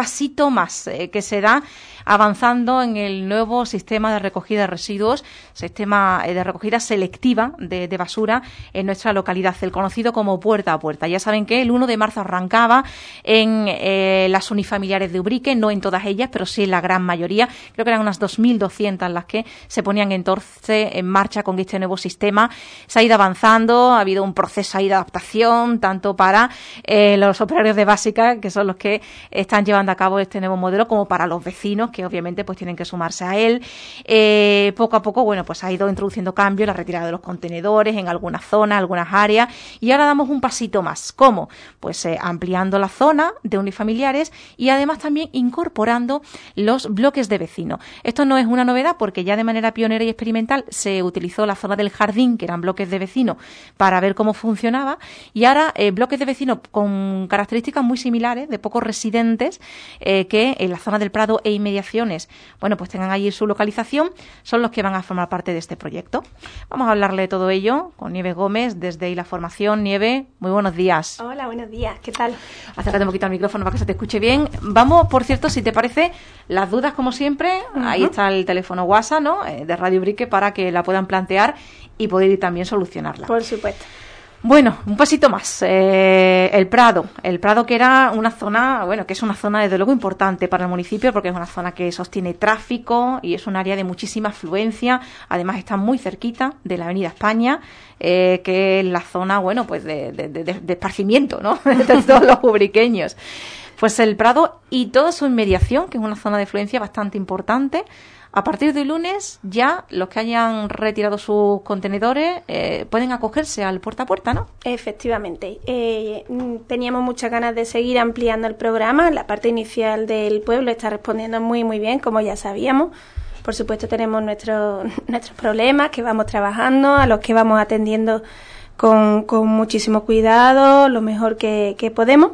pasito más que se da avanzando en el nuevo sistema de recogida de residuos, sistema de recogida selectiva de basura en nuestra localidad, el conocido como Puerta a Puerta. Ya saben que el 1 de marzo arrancaba en las unifamiliares de Ubrique, no en todas ellas, pero sí en la gran mayoría. Creo que eran unas 2.200 las que se ponían entonces en marcha con este nuevo sistema. Se ha ido avanzando, ha habido un proceso ahí de adaptación, tanto para los operarios de básica, que son los que están llevando a cabo este nuevo modelo, como para los vecinos, que obviamente pues tienen que sumarse a él. Poco a poco, bueno, pues ha ido introduciendo cambios, la retirada de los contenedores en algunas zonas, algunas áreas, y ahora damos un pasito más. ¿Cómo? Pues ampliando la zona de unifamiliares y además también incorporando los bloques de vecinos. Esto no es una novedad porque ya de manera pionera y experimental se utilizó la zona del jardín, que eran bloques de vecinos, para ver cómo funcionaba, y ahora bloques de vecinos con características muy similares, de pocos residentes, que en la zona del Prado e inmediaciones, bueno, pues tengan allí su localización, son los que van a formar parte de este proyecto. Vamos a hablarle de todo ello con Nieves Gómez desde la Formación. Nieve, muy buenos días. Hola, buenos días, ¿qué tal? Acércate un poquito al micrófono para que se te escuche bien. Vamos, por cierto, si te parece, las dudas como siempre, ahí está el teléfono WhatsApp, ¿no?, de Radio Ubrique, para que la puedan plantear y poder ir también solucionarla. Por supuesto. Bueno, un pasito más. El Prado que era una zona, bueno, que es una zona desde luego importante para el municipio, porque es una zona que sostiene tráfico y es un área de muchísima afluencia. Además está muy cerquita de la Avenida España, que es la zona, bueno, pues de esparcimiento, ¿no?, de todos los ubriqueños. Pues el Prado y toda su inmediación, que es una zona de afluencia bastante importante. A partir de lunes ya los que hayan retirado sus contenedores pueden acogerse al puerta a puerta, ¿no? Efectivamente. Teníamos muchas ganas de seguir ampliando el programa. La parte inicial del pueblo está respondiendo muy, muy bien, como ya sabíamos. Por supuesto tenemos nuestros problemas que vamos trabajando, a los que vamos atendiendo con muchísimo cuidado, lo mejor que podemos.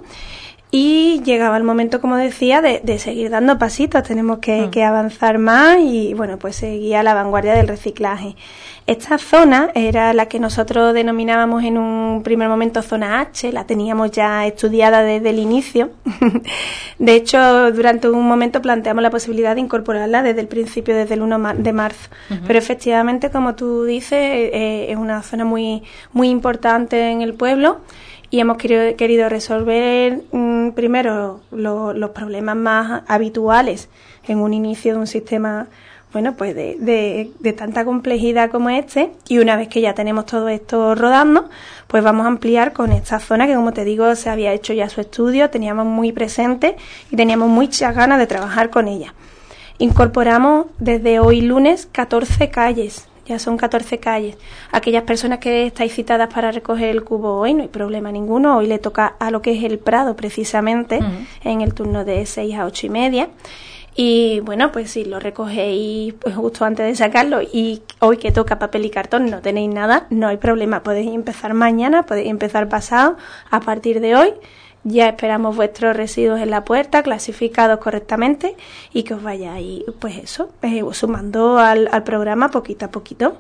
Y llegaba el momento, como decía, de seguir dando pasitos. Tenemos que avanzar más y, bueno, pues seguir a la vanguardia del reciclaje. Esta zona era la que nosotros denominábamos en un primer momento zona H, la teníamos ya estudiada desde el inicio. De hecho, durante un momento planteamos la posibilidad de incorporarla desde el principio, desde el 1 de marzo. Pero efectivamente, como tú dices, es una zona muy, muy importante en el pueblo. Y hemos querido resolver primero los problemas más habituales en un inicio de un sistema, bueno, pues de tanta complejidad como este. Y una vez que ya tenemos todo esto rodando, pues vamos a ampliar con esta zona que, como te digo, se había hecho ya su estudio, teníamos muy presente y teníamos muchas ganas de trabajar con ella. Incorporamos desde hoy lunes 14 calles. Ya son 14 calles. Aquellas personas que estáis citadas para recoger el cubo hoy, no hay problema ninguno. Hoy le toca a lo que es el Prado, precisamente, en el turno de 6 a 8 y media. Y bueno, pues si lo recogéis pues justo antes de sacarlo y hoy que toca papel y cartón no tenéis nada, no hay problema. Podéis empezar mañana, podéis empezar pasado, a partir de hoy. Ya esperamos vuestros residuos en la puerta, clasificados correctamente, y que os vayáis, pues eso, sumando al programa poquito a poquito.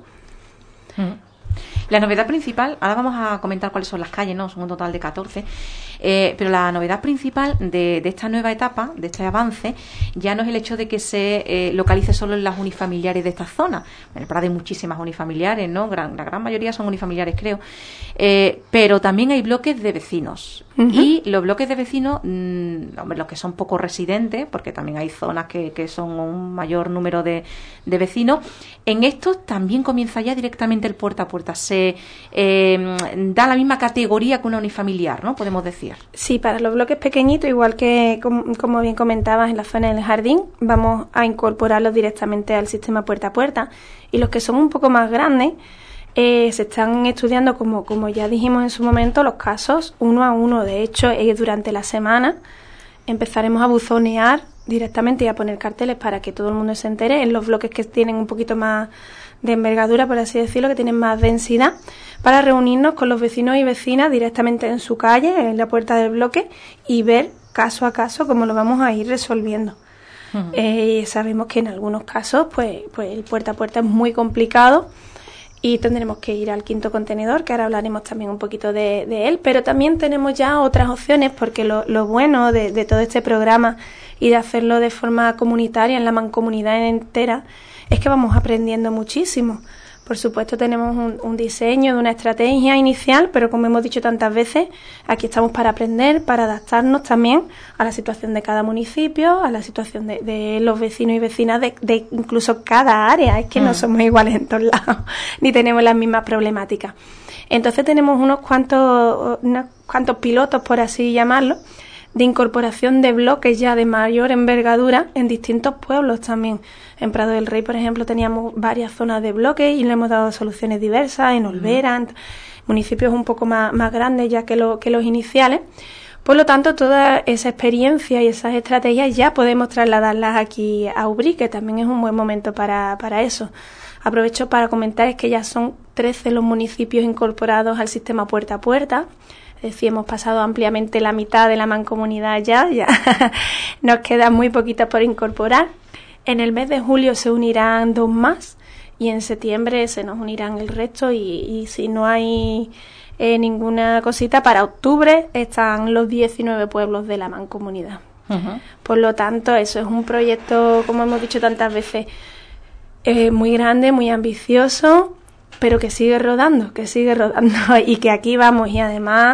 La novedad principal, ahora vamos a comentar cuáles son las calles, ¿no? Son un total de 14, pero la novedad principal de esta nueva etapa, de este avance, ya no es el hecho de que se localice solo en las unifamiliares de esta zona. En el Prado hay muchísimas unifamiliares, ¿no? La gran mayoría son unifamiliares, creo, pero también hay bloques de vecinos. Y los bloques de vecinos, hombre, los que son poco residentes, porque también hay zonas que son un mayor número de vecinos, en estos también comienza ya directamente el puerta a puerta. Se da la misma categoría que una unifamiliar, ¿no? Podemos decir. Sí, para los bloques pequeñitos, igual que, como bien comentabas, en la zona del jardín, vamos a incorporarlos directamente al sistema puerta a puerta. Y los que son un poco más grandes, se están estudiando, como ya dijimos en su momento, los casos uno a uno. De hecho, durante la semana empezaremos a buzonear directamente y a poner carteles para que todo el mundo se entere en los bloques que tienen un poquito más de envergadura, por así decirlo, que tienen más densidad, para reunirnos con los vecinos y vecinas directamente en su calle, en la puerta del bloque, y ver caso a caso cómo lo vamos a ir resolviendo. Sabemos que en algunos casos pues el puerta a puerta es muy complicado y tendremos que ir al 5º contenedor, que ahora hablaremos también un poquito de él, pero también tenemos ya otras opciones, porque lo bueno de todo este programa y de hacerlo de forma comunitaria, en la mancomunidad entera, es que vamos aprendiendo muchísimo. Por supuesto tenemos un diseño de una estrategia inicial, pero como hemos dicho tantas veces, aquí estamos para aprender, para adaptarnos también a la situación de cada municipio, a la situación de los vecinos y vecinas de incluso cada área. Es que no somos iguales en todos lados, ni tenemos las mismas problemáticas. Entonces tenemos unos cuantos pilotos, por así llamarlo, de incorporación de bloques ya de mayor envergadura en distintos pueblos también. En Prado del Rey, por ejemplo, teníamos varias zonas de bloques y le hemos dado soluciones diversas, en Olvera, en municipios un poco más grandes ya que los iniciales. Por lo tanto, toda esa experiencia y esas estrategias ya podemos trasladarlas aquí a Ubrí, que también es un buen momento para eso. Aprovecho para comentar es que ya son 13 los municipios incorporados al sistema puerta a puerta. Es decir, hemos pasado ampliamente la mitad de la mancomunidad ya nos quedan muy poquitas por incorporar. En el mes de julio se unirán 2 más y en septiembre se nos unirán el resto y si no hay ninguna cosita, para octubre están los 19 pueblos de la mancomunidad. Por lo tanto, eso es un proyecto, como hemos dicho tantas veces, muy grande, muy ambicioso, pero que sigue rodando y que aquí vamos. Y además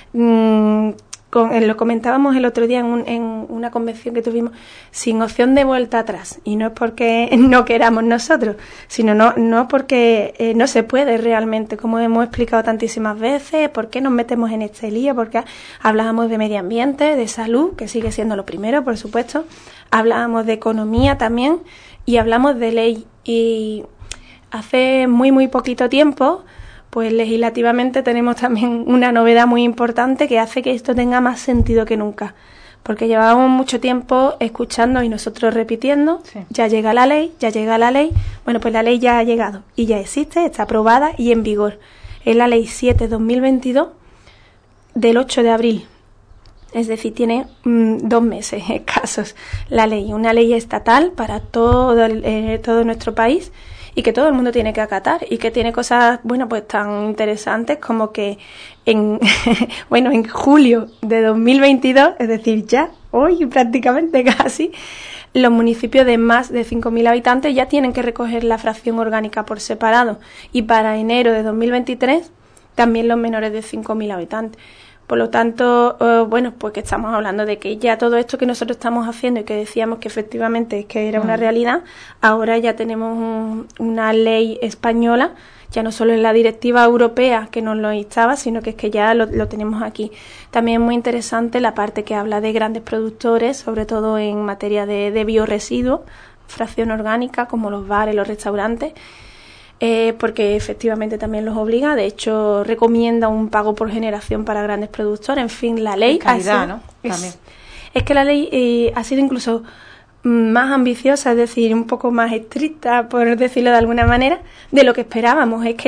lo comentábamos el otro día en una convención que tuvimos, sin opción de vuelta atrás, y no es porque no queramos nosotros, sino no porque no se puede realmente, como hemos explicado tantísimas veces. ¿Por qué nos metemos en este lío? Porque hablábamos de medio ambiente, de salud, que sigue siendo lo primero, por supuesto, hablábamos de economía también y hablamos de ley. Y hace muy poquito tiempo, pues legislativamente tenemos también una novedad muy importante que hace que esto tenga más sentido que nunca. Porque llevábamos mucho tiempo escuchando y nosotros repitiendo, sí. Ya llega la ley. Bueno, pues la ley ya ha llegado y ya existe, está aprobada y en vigor. Es la Ley 7/2022 del 8 de abril. Es decir, tiene 2 meses escasos la ley. Una ley estatal para todo nuestro país y que todo el mundo tiene que acatar y que tiene cosas, bueno, pues tan interesantes como que en julio de 2022, es decir, ya hoy prácticamente casi, los municipios de más de 5.000 habitantes ya tienen que recoger la fracción orgánica por separado y para enero de 2023 también los menores de 5.000 habitantes. Por lo tanto, pues que estamos hablando de que ya todo esto que nosotros estamos haciendo y que decíamos que efectivamente es que era una realidad, ahora ya tenemos una ley española, ya no solo en la directiva europea que nos lo instaba, sino que es que ya lo tenemos aquí. También es muy interesante la parte que habla de grandes productores, sobre todo en materia de biorresiduos, fracción orgánica, como los bares, los restaurantes, porque efectivamente también los obliga. De hecho, recomienda un pago por generación para grandes productores. En fin, la ley calidad, ¿no? También. Es que la ley ha sido incluso más ambiciosa, es decir, un poco más estricta, por decirlo de alguna manera, de lo que esperábamos. Es que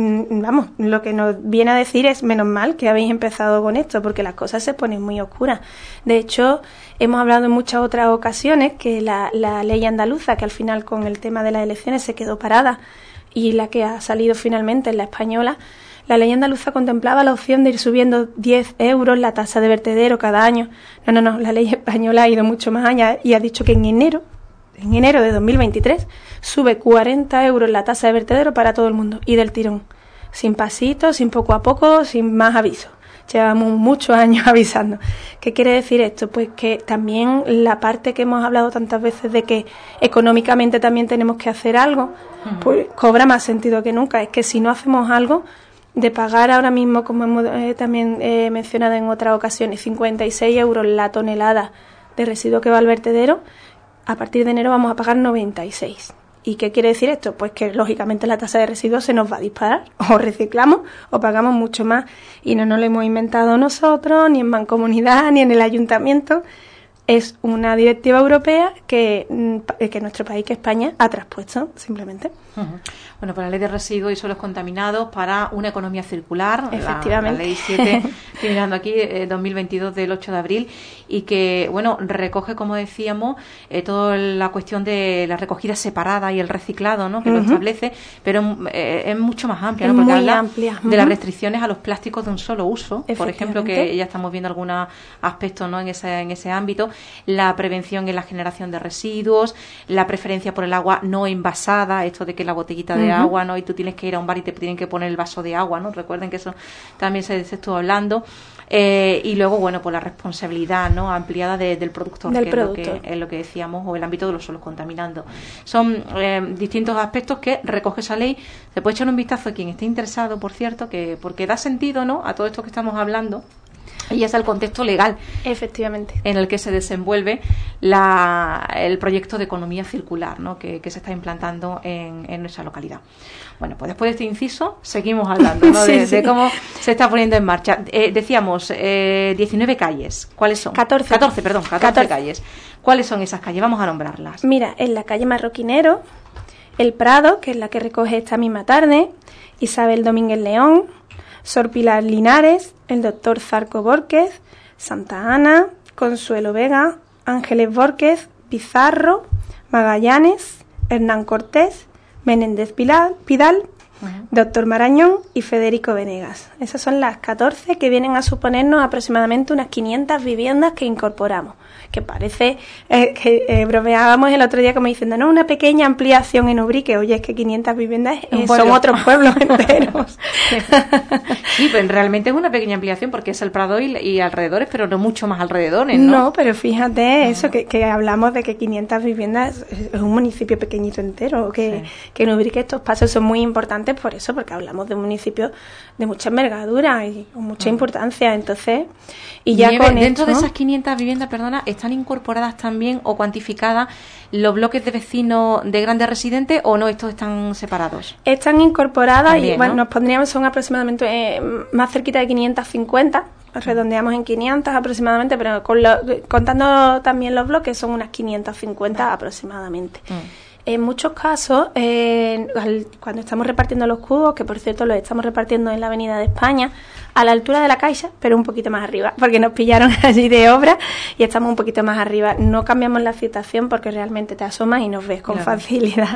lo que nos viene a decir es menos mal que habéis empezado con esto, porque las cosas se ponen muy oscuras. De hecho, hemos hablado en muchas otras ocasiones que la ley andaluza, que al final con el tema de las elecciones se quedó parada, y la que ha salido finalmente es la española. La ley andaluza contemplaba la opción de ir subiendo 10 euros la tasa de vertedero cada año. No, la ley española ha ido mucho más allá y ha dicho que en enero de 2023 sube 40 euros la tasa de vertedero para todo el mundo y del tirón, sin pasitos, sin poco a poco, sin más aviso. Llevamos muchos años avisando. ¿Qué quiere decir esto? Pues que también la parte que hemos hablado tantas veces de que económicamente también tenemos que hacer algo, pues cobra más sentido que nunca. Es que si no hacemos algo, de pagar ahora mismo, como hemos también mencionado en otras ocasiones, 56 euros la tonelada de residuo que va al vertedero, a partir de enero vamos a pagar 96. ¿Y qué quiere decir esto? Pues que lógicamente la tasa de residuos se nos va a disparar, o reciclamos o pagamos mucho más, y no nos lo hemos inventado nosotros, ni en mancomunidad, ni en el ayuntamiento. es una directiva europea que nuestro país, que España, ha traspuesto, simplemente. Bueno, pues la ley de residuos y suelos contaminados para una economía circular, efectivamente. La ley 7, estoy mirando aquí, 2022 del 8 de abril, y que, bueno, recoge, como decíamos, toda la cuestión de la recogida separada y el reciclado, ¿no?, que lo establece, pero es mucho más amplia, ¿no?, porque habla de las restricciones a los plásticos de un solo uso, por ejemplo, que ya estamos viendo algunos aspectos, ¿no?, en ese ámbito, la prevención en la generación de residuos, la preferencia por el agua no envasada, esto de que la botellita de agua, ¿no?, y tú tienes que ir a un bar y te tienen que poner el vaso de agua, ¿no? Recuerden que eso también se estuvo hablando. Y luego, bueno, pues la responsabilidad, ¿no?, ampliada del productor, es lo que decíamos, o el ámbito de los suelos contaminando. Son distintos aspectos que recoge esa ley. Se puede echar un vistazo a quien esté interesado, por cierto, porque da sentido, ¿no?, a todo esto que estamos hablando. Y es el contexto legal, efectivamente, en el que se desenvuelve el proyecto de economía circular, ¿no?, que se está implantando en nuestra localidad. Bueno, pues después de este inciso seguimos hablando, ¿no?, de cómo se está poniendo en marcha. Decíamos 19 calles. ¿Cuáles son? 14 calles. ¿Cuáles son esas calles? Vamos a nombrarlas. Mira, en la calle Marroquinero, El Prado, que es la que recoge esta misma tarde, Isabel Domínguez León, Sor Pilar Linares, el doctor Zarco Bórquez, Santa Ana, Consuelo Vega, Ángeles Bórquez, Pizarro, Magallanes, Hernán Cortés, Menéndez Pidal, doctor Marañón y Federico Venegas. Esas son las 14 que vienen a suponernos aproximadamente unas 500 viviendas que incorporamos. Que parece que bromeábamos el otro día como diciendo, no, una pequeña ampliación en Ubrique. Oye, es que 500 viviendas son otros pueblos enteros. Sí, pero realmente es una pequeña ampliación porque es el Prado y alrededores, pero no mucho más alrededores, ¿no? No, pero fíjate eso, que hablamos de que 500 viviendas es un municipio pequeñito entero, que en Ubrique estos pasos son muy importantes por eso, porque hablamos de un municipio de mucha envergadura y con mucha importancia, entonces... Y ya con dentro de esas 500 viviendas, perdona, ¿están incorporadas también o cuantificadas los bloques de vecinos de grandes residentes o no, estos están separados? Están incorporadas también, y bueno, ¿no? Nos pondríamos, son aproximadamente más cerquita de 550, redondeamos en 500 aproximadamente, pero contando también los bloques son unas 550 aproximadamente. En muchos casos, cuando estamos repartiendo los cubos, que por cierto los estamos repartiendo en la Avenida de España, a la altura de la Caixa, pero un poquito más arriba, porque nos pillaron allí de obra y estamos un poquito más arriba. No cambiamos la situación porque realmente te asomas y nos ves con facilidad.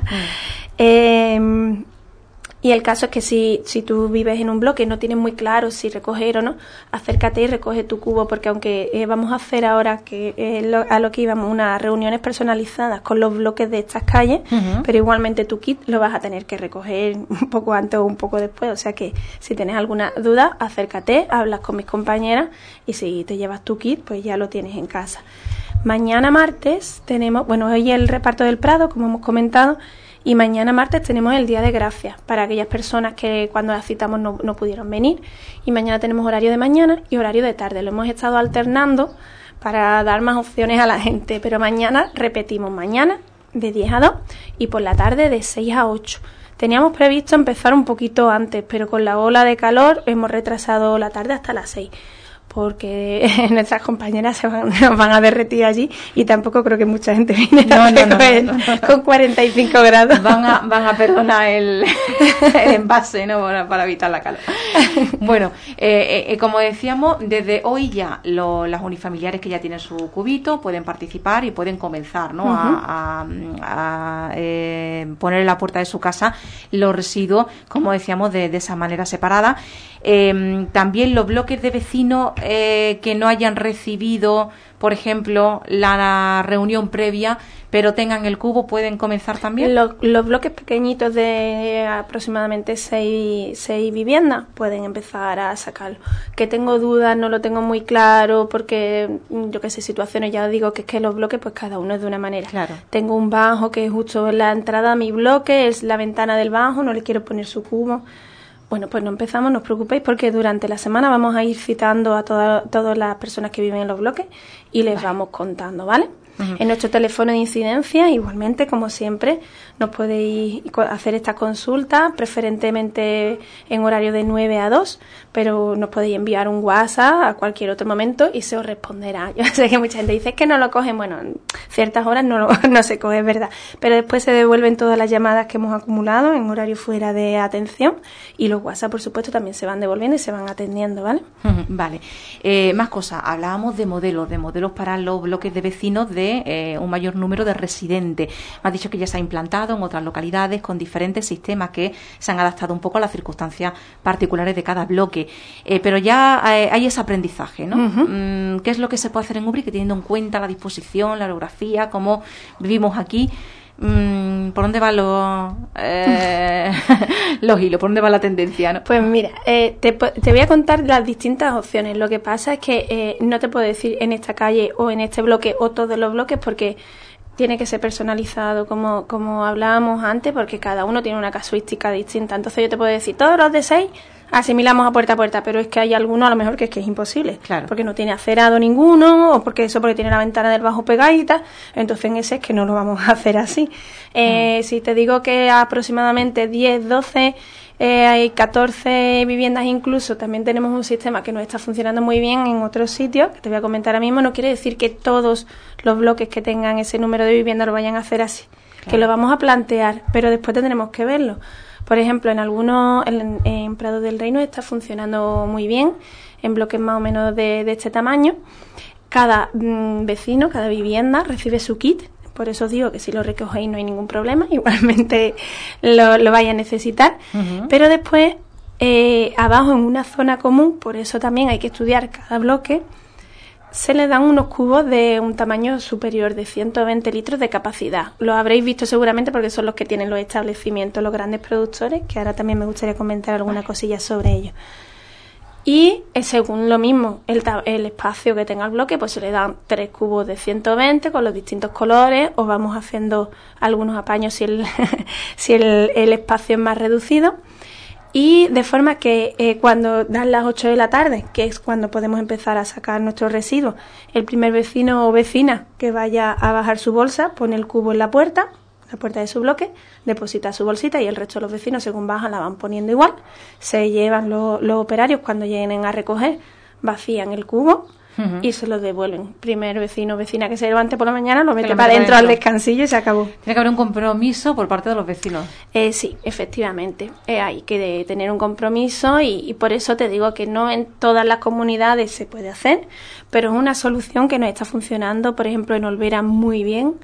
Y el caso es que si tú vives en un bloque y no tienes muy claro si recoger o no, acércate y recoge tu cubo, porque aunque vamos a hacer ahora, a lo que íbamos, unas reuniones personalizadas con los bloques de estas calles, pero igualmente tu kit lo vas a tener que recoger un poco antes o un poco después. O sea que si tienes alguna duda, acércate, hablas con mis compañeras y si te llevas tu kit, pues ya lo tienes en casa. Mañana martes tenemos, hoy el reparto del Prado, como hemos comentado, y mañana martes tenemos el Día de Gracias para aquellas personas que cuando las citamos no pudieron venir. Y mañana tenemos horario de mañana y horario de tarde. Lo hemos estado alternando para dar más opciones a la gente. Pero mañana repetimos, mañana de 10 a 2 y por la tarde de 6 a 8. Teníamos previsto empezar un poquito antes, pero con la ola de calor hemos retrasado la tarde hasta las 6. Porque nuestras compañeras nos van a derretir allí y tampoco creo que mucha gente viniera con 45 grados. Van a perdonar el envase, ¿no?, para evitar la calor. Bueno, como decíamos, desde hoy ya las unifamiliares que ya tienen su cubito pueden participar y pueden comenzar, ¿no?, a poner en la puerta de su casa los residuos, como decíamos, de esa manera separada. También los bloques de vecinos que no hayan recibido, por ejemplo, la reunión previa, pero tengan el cubo, pueden comenzar también. Los bloques pequeñitos de aproximadamente 6 viviendas pueden empezar a sacarlo. Que tengo dudas, no lo tengo muy claro, porque yo qué sé, situaciones, ya digo que es que los bloques, pues cada uno es de una manera. Claro. Tengo un bajo que es justo en la entrada a mi bloque, es la ventana del bajo, no le quiero poner su cubo. Bueno, pues no empezamos, no os preocupéis, porque durante la semana vamos a ir citando a todas las personas que viven en los bloques y les vamos contando, ¿vale? En nuestro teléfono de incidencia, igualmente, como siempre, nos podéis hacer esta consulta, preferentemente en horario de 9 a 2, pero nos podéis enviar un WhatsApp a cualquier otro momento y se os responderá. Yo sé que mucha gente dice que no lo cogen, bueno, en ciertas horas no se coge, es verdad, pero después se devuelven todas las llamadas que hemos acumulado en horario fuera de atención y los WhatsApp, por supuesto, también se van devolviendo y se van atendiendo, ¿vale? Vale. Más cosas, hablábamos de modelos para los bloques de vecinos de un mayor número de residentes. Me has dicho que ya se ha implantado en otras localidades con diferentes sistemas que se han adaptado un poco a las circunstancias particulares de cada bloque. Pero ya hay ese aprendizaje, ¿no? ¿Qué es lo que se puede hacer en Ubrique teniendo en cuenta la disposición, la orografía, cómo vivimos aquí? ¿Por dónde van los hilos? ¿Por dónde va la tendencia, no? Pues mira, te voy a contar las distintas opciones. Lo que pasa es que no te puedo decir en esta calle o en este bloque o todos los bloques porque tiene que ser personalizado como hablábamos antes, porque cada uno tiene una casuística distinta. Entonces yo te puedo decir, todos los de 6 asimilamos a puerta, pero es que hay alguno a lo mejor que es imposible, claro, porque no tiene acerado ninguno, o porque tiene la ventana del bajo pegadita, entonces en ese es que no lo vamos a hacer así. Si te digo que aproximadamente 10, 12, hay 14 viviendas incluso, también tenemos un sistema que nos está funcionando muy bien en otros sitios, que te voy a comentar ahora mismo, no quiere decir que todos los bloques que tengan ese número de viviendas lo vayan a hacer así, claro, que lo vamos a plantear, pero después tendremos que verlo. Por ejemplo, en algunos, en Prado del Reino está funcionando muy bien, en bloques más o menos de este tamaño. Cada vecino, cada vivienda recibe su kit, por eso os digo que si lo recogéis no hay ningún problema, igualmente lo vais a necesitar. Pero después, abajo en una zona común, por eso también hay que estudiar cada bloque, se le dan unos cubos de un tamaño superior de 120 litros de capacidad. Los habréis visto seguramente porque son los que tienen los establecimientos, los grandes productores, que ahora también me gustaría comentar alguna cosilla sobre ellos. Y según lo mismo, el espacio que tenga el bloque, pues se le dan 3 cubos de 120 con los distintos colores, o vamos haciendo algunos apaños si el espacio es más reducido. Y de forma que cuando dan las 8 de la tarde, que es cuando podemos empezar a sacar nuestros residuos, el primer vecino o vecina que vaya a bajar su bolsa pone el cubo en la puerta de su bloque, deposita su bolsita y el resto de los vecinos según bajan la van poniendo igual. Se llevan los operarios cuando lleguen a recoger, vacían el cubo y se lo devuelven. Primer vecino o vecina que se levante por la mañana lo mete para adentro al descansillo y se acabó. Tiene que haber un compromiso por parte de los vecinos. Sí, efectivamente. Hay que tener un compromiso y por eso te digo que no en todas las comunidades se puede hacer, pero es una solución que nos está funcionando, por ejemplo, en Olvera muy bien.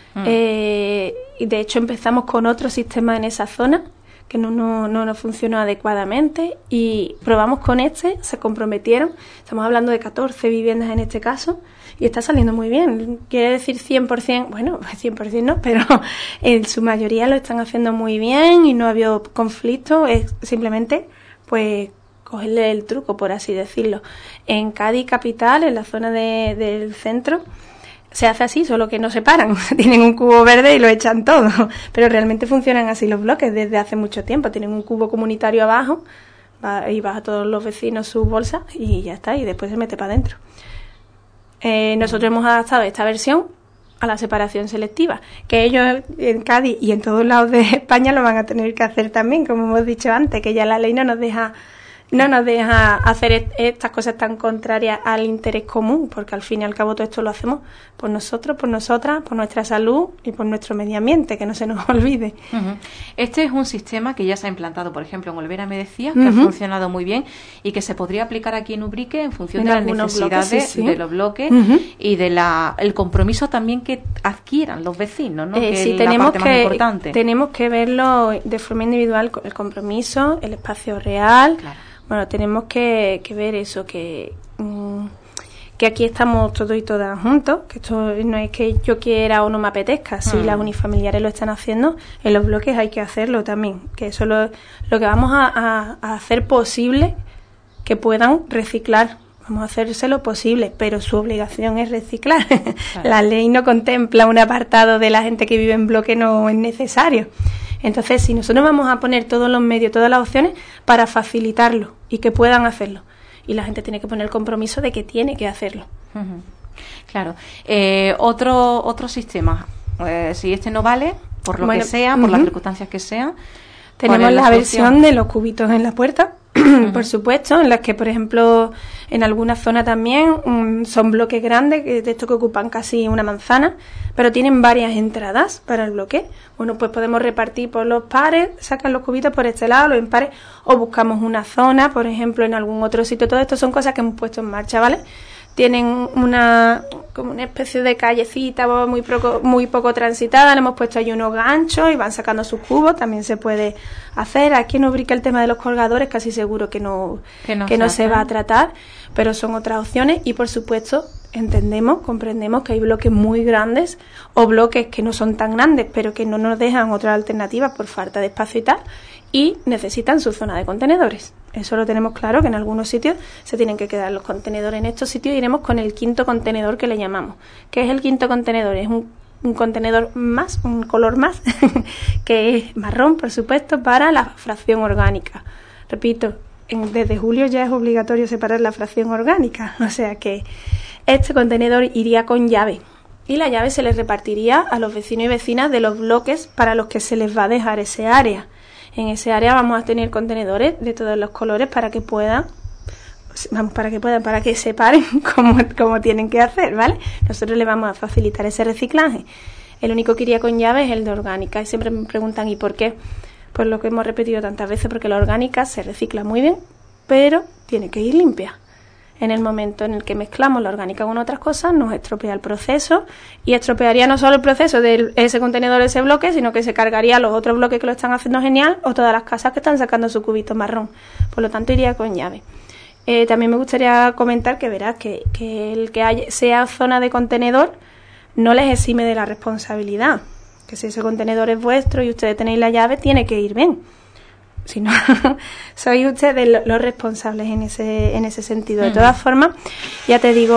Y de hecho empezamos con otro sistema en esa zona que no nos funcionó adecuadamente y probamos con se comprometieron, estamos hablando de 14 viviendas en este caso y está saliendo muy bien, quiere decir 100%, bueno, 100% no, pero en su mayoría lo están haciendo muy bien y no ha habido conflicto, es simplemente pues cogerle el truco, por así decirlo. En Cádiz capital, en la zona del centro, se hace así, solo que no se paran. Tienen un cubo verde y lo echan todo. Pero realmente funcionan así los bloques desde hace mucho tiempo. Tienen un cubo comunitario abajo y baja a todos los vecinos sus bolsas y ya está. Y después se mete para adentro. Nosotros hemos adaptado esta versión a la separación selectiva, que ellos en Cádiz y en todos lados de España lo van a tener que hacer también, como hemos dicho antes, que ya la ley no nos deja hacer estas cosas tan contrarias al interés común, porque al fin y al cabo todo esto lo hacemos por nosotros, por nosotras, por nuestra salud y por nuestro medio ambiente, que no se nos olvide. Este es un sistema que ya se ha implantado, por ejemplo, en Olvera, me decías, que ha funcionado muy bien y que se podría aplicar aquí en Ubrique en función de las necesidades de los bloques y de el compromiso también que adquieran los vecinos, ¿no? Que es la parte más importante. Tenemos que verlo de forma individual, con el compromiso, el espacio real. Claro. Bueno, tenemos que ver eso, que aquí estamos todos y todas juntos, que esto no es que yo quiera o no me apetezca, si las unifamiliares lo están haciendo, en los bloques hay que hacerlo también, que eso es lo que vamos a hacer posible que puedan reciclar. Vamos a hacérselo posible, pero su obligación es reciclar. Claro. La ley no contempla un apartado de la gente que vive en bloque, no es necesario. Entonces, si nosotros vamos a poner todos los medios, todas las opciones para facilitarlo y que puedan hacerlo, y la gente tiene que poner el compromiso de que tiene que hacerlo. Claro. Otro sistema. Si este no vale, por lo que sea, por las circunstancias que sean. Tenemos la versión de los cubitos en la puerta, por supuesto, en las que, por ejemplo, en alguna zona también son bloques grandes, de estos que ocupan casi una manzana, pero tienen varias entradas para el bloque. Bueno, pues podemos repartir por los pares, sacar los cubitos por este lado, los impares, o buscamos una zona, por ejemplo, en algún otro sitio. Todo esto son cosas que hemos puesto en marcha, ¿vale? Tienen como una especie de callecita muy poco transitada, le hemos puesto ahí unos ganchos y van sacando sus cubos, también se puede hacer. Aquí en Ubrica el tema de los colgadores casi seguro que no se va a tratar, pero son otras opciones y por supuesto comprendemos que hay bloques muy grandes o bloques que no son tan grandes pero que no nos dejan otra alternativa por falta de espacio y tal, y necesitan su zona de contenedores. Eso lo tenemos claro, que en algunos sitios se tienen que quedar los contenedores. En estos sitios iremos con el quinto contenedor, que le llamamos. ¿Qué es el quinto contenedor? Es un contenedor más, un color más, que es marrón, por supuesto, para la fracción orgánica. Repito, desde julio ya es obligatorio separar la fracción orgánica, o sea que este contenedor iría con llave. Y la llave se les repartiría a los vecinos y vecinas de los bloques para los que se les va a dejar ese área. En ese área vamos a tener contenedores de todos los colores para que separen como tienen que hacer, ¿vale? Nosotros les vamos a facilitar ese reciclaje. El único que iría con llave es el de orgánica y siempre me preguntan ¿y por qué? Pues lo que hemos repetido tantas veces, porque la orgánica se recicla muy bien, pero tiene que ir limpia. En el momento en el que mezclamos la orgánica con otras cosas, nos estropea el proceso y estropearía no solo el proceso de ese contenedor, ese bloque, sino que se cargaría los otros bloques que lo están haciendo genial o todas las casas que están sacando su cubito marrón. Por lo tanto, iría con llave. También me gustaría comentar que verás que el que sea zona de contenedor no les exime de la responsabilidad. Que si ese contenedor es vuestro y ustedes tenéis la llave, tiene que ir bien. Si no, sois ustedes los responsables en ese sentido. De todas formas, ya te digo,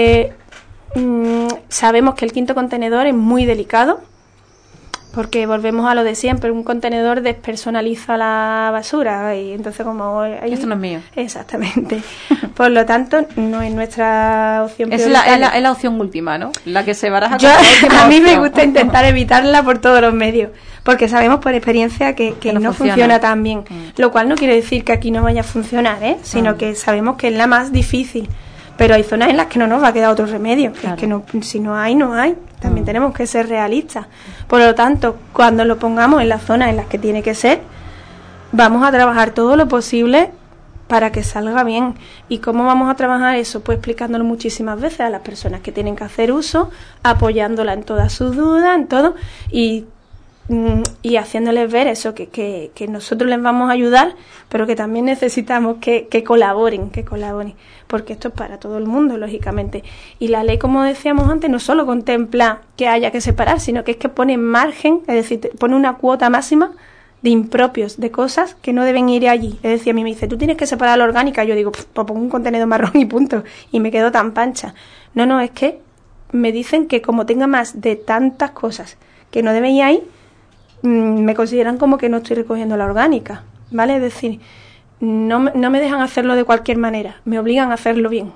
sabemos que el quinto contenedor es muy delicado, porque volvemos a lo de siempre, un contenedor despersonaliza la basura y entonces como... Esto no es mío. Exactamente. Por lo tanto, no es nuestra opción es la opción última, ¿no? La que se baraja. A mí me gusta intentar evitarla por todos los medios, porque sabemos por experiencia que no funciona tan bien. Lo cual no quiere decir que aquí no vaya a funcionar, sino que sabemos que es la más difícil. Pero hay zonas en las que no nos va a quedar otro remedio. Claro. Es que no, si no hay, no hay. También tenemos que ser realistas. Por lo tanto, cuando lo pongamos en las zonas en las que tiene que ser, vamos a trabajar todo lo posible para que salga bien. ¿Y cómo vamos a trabajar eso? Pues explicándolo muchísimas veces a las personas que tienen que hacer uso, apoyándola en todas sus dudas, en todo, y haciéndoles ver eso, que nosotros les vamos a ayudar, pero que también necesitamos que colaboren, porque esto es para todo el mundo, lógicamente. Y la ley, como decíamos antes, no solo contempla que haya que separar, sino que es que pone margen, es decir, pone una cuota máxima de impropios, de cosas que no deben ir allí. Es decir, a mí me dice, tú tienes que separar la orgánica, yo digo, pues pongo un contenedor marrón y punto, y me quedo tan pancha. No, es que me dicen que como tenga más de tantas cosas que no deben ir ahí, me consideran como que no estoy recogiendo la orgánica, ¿vale? Es decir, no me dejan hacerlo de cualquier manera, me obligan a hacerlo bien.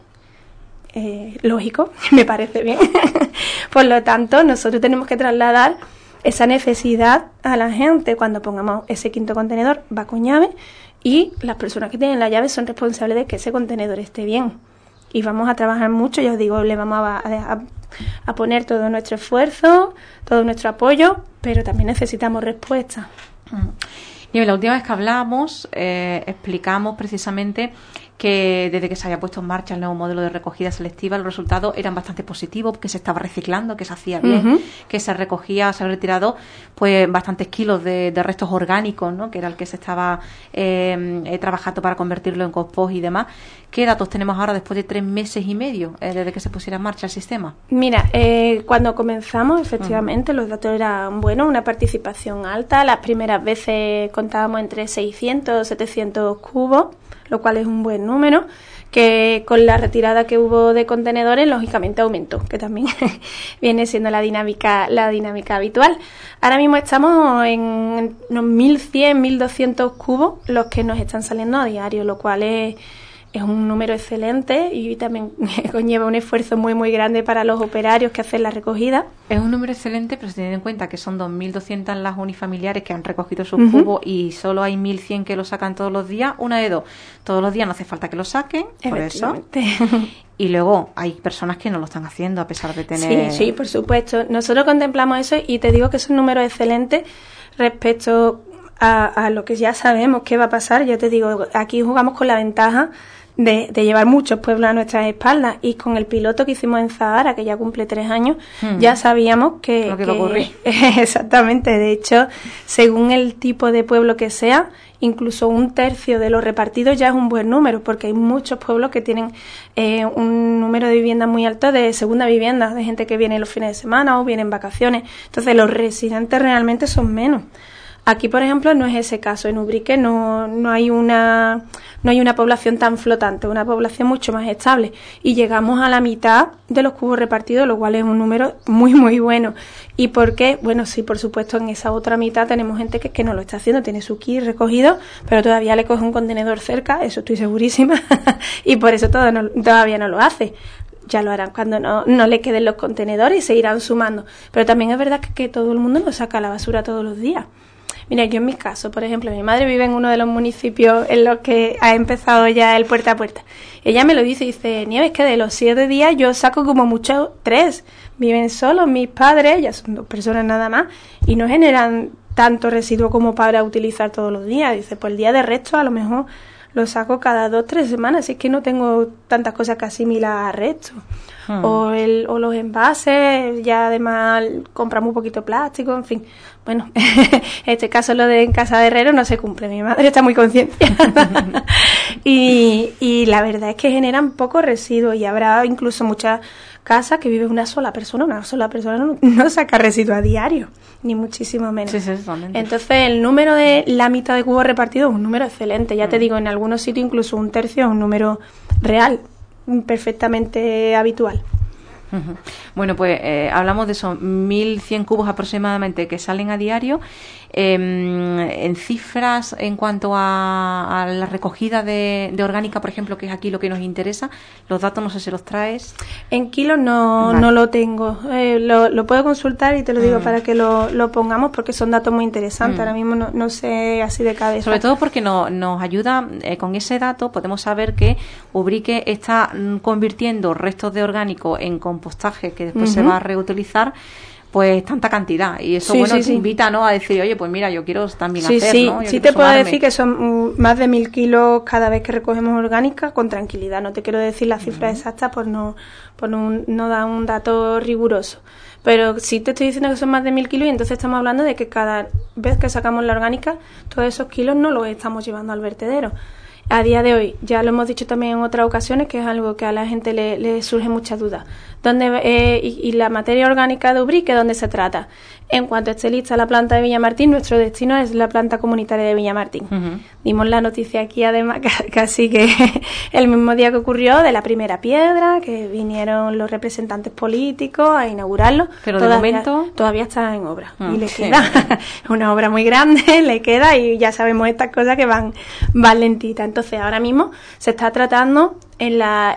Lógico, me parece bien. Por lo tanto, nosotros tenemos que trasladar esa necesidad a la gente. Cuando pongamos ese quinto contenedor, va con llave y las personas que tienen la llave son responsables de que ese contenedor esté bien. Y vamos a trabajar mucho, ya os digo, le vamos a poner todo nuestro esfuerzo, todo nuestro apoyo, pero también necesitamos respuesta. Y la última vez que hablamos, explicamos precisamente que desde que se había puesto en marcha el nuevo modelo de recogida selectiva, los resultados eran bastante positivos, que se estaba reciclando, que se hacía bien, que se había retirado pues bastantes kilos de restos orgánicos, ¿no? Que era el que se estaba trabajando para convertirlo en compost y demás. ¿Qué datos tenemos ahora después de 3 meses y medio desde que se pusiera en marcha el sistema? Mira, cuando comenzamos, efectivamente, los datos eran buenos, una participación alta. Las primeras veces contábamos entre 600 700 cubos, lo cual es un buen número, que con la retirada que hubo de contenedores, lógicamente aumentó, que también viene siendo la dinámica habitual. Ahora mismo estamos en unos 1.100, 1.200 cubos los que nos están saliendo a diario, lo cual es es un número excelente y también conlleva un esfuerzo muy, muy grande para los operarios que hacen la recogida. Es un número excelente, pero teniendo en cuenta que son 2.200 las unifamiliares que han recogido sus cubos y solo hay 1.100 que lo sacan todos los días, una de dos. Todos los días no hace falta que lo saquen, por eso. Y luego hay personas que no lo están haciendo a pesar de tener... Sí, por supuesto. Nosotros contemplamos eso y te digo que es un número excelente respecto a lo que ya sabemos que va a pasar. Yo te digo, aquí jugamos con la ventaja de llevar muchos pueblos a nuestras espaldas, y con el piloto que hicimos en Zahara, que ya cumple 3 años, ya sabíamos que lo que va a ocurrir. Exactamente. De hecho, según el tipo de pueblo que sea, incluso 1/3 de los repartidos ya es un buen número, porque hay muchos pueblos que tienen un número de viviendas muy alto de segunda vivienda, de gente que viene los fines de semana o viene en vacaciones. Entonces los residentes realmente son menos. Aquí, por ejemplo, no es ese caso. En Ubrique no hay una población tan flotante, una población mucho más estable. Y llegamos a la mitad de los cubos repartidos, lo cual es un número muy, muy bueno. ¿Y por qué? Bueno, sí, por supuesto, en esa otra mitad tenemos gente que no lo está haciendo, tiene su kit recogido, pero todavía le coge un contenedor cerca, eso estoy segurísima, y por eso todavía no lo hace. Ya lo harán cuando no le queden los contenedores y se irán sumando. Pero también es verdad que todo el mundo no saca la basura todos los días. Mira, yo en mi caso, por ejemplo, mi madre vive en uno de los municipios en los que ha empezado ya el puerta a puerta. Ella me lo dice, Nieves, que de los 7 días yo saco como mucho 3. Viven solos mis padres, ya son 2 personas nada más, y no generan tanto residuo como para utilizar todos los días. Dice, pues el día de resto a lo mejor lo saco cada 2-3 semanas, así que no tengo tantas cosas que asimilar a resto. O los envases, ya además compramos un poquito de plástico, en fin. Bueno, en este caso lo de en casa de herrero no se cumple, mi madre está muy concienciada. y la verdad es que generan poco residuo, y habrá incluso muchas casas que vive una sola persona no saca residuo a diario, ni muchísimo menos. Sí, totalmente. Entonces el número de la mitad de cubos repartidos es un número excelente, ya te digo, en algunos sitios incluso 1/3 es un número real, perfectamente habitual. Bueno, pues hablamos de esos 1.100 cubos aproximadamente que salen a diario. En cifras, en cuanto a la recogida de orgánica, por ejemplo, que es aquí lo que nos interesa, los datos no sé si los traes. En kilos no lo tengo. Lo puedo consultar y te lo digo para que lo pongamos, porque son datos muy interesantes. Ahora mismo no sé así de cabeza. Sobre todo porque nos ayuda, con ese dato podemos saber que Ubrique está convirtiendo restos de orgánico en compostaje que después se va a reutilizar, pues tanta cantidad, y eso te invita, ¿no?, a decir, oye, pues mira, yo quiero también hacer, ¿no? Sí, te puedo decir que son más de 1.000 kilos cada vez que recogemos orgánica, con tranquilidad. No te quiero decir la cifra exacta por no dar un dato riguroso, pero sí te estoy diciendo que son más de 1.000 kilos, y entonces estamos hablando de que cada vez que sacamos la orgánica, todos esos kilos no los estamos llevando al vertedero. A día de hoy, ya lo hemos dicho también en otras ocasiones, que es algo que a la gente le surge mucha duda. Y la materia orgánica de Ubrique, ¿dónde se trata? En cuanto esté lista la planta de Villamartín, nuestro destino es la planta comunitaria de Villamartín. Dimos la noticia aquí, además, casi que el mismo día que ocurrió, de la primera piedra, que vinieron los representantes políticos a inaugurarlo. Pero de momento todavía está en obra, y le queda una obra muy grande, le queda, y ya sabemos estas cosas que van lentitas. Entonces, ahora mismo se está tratando en la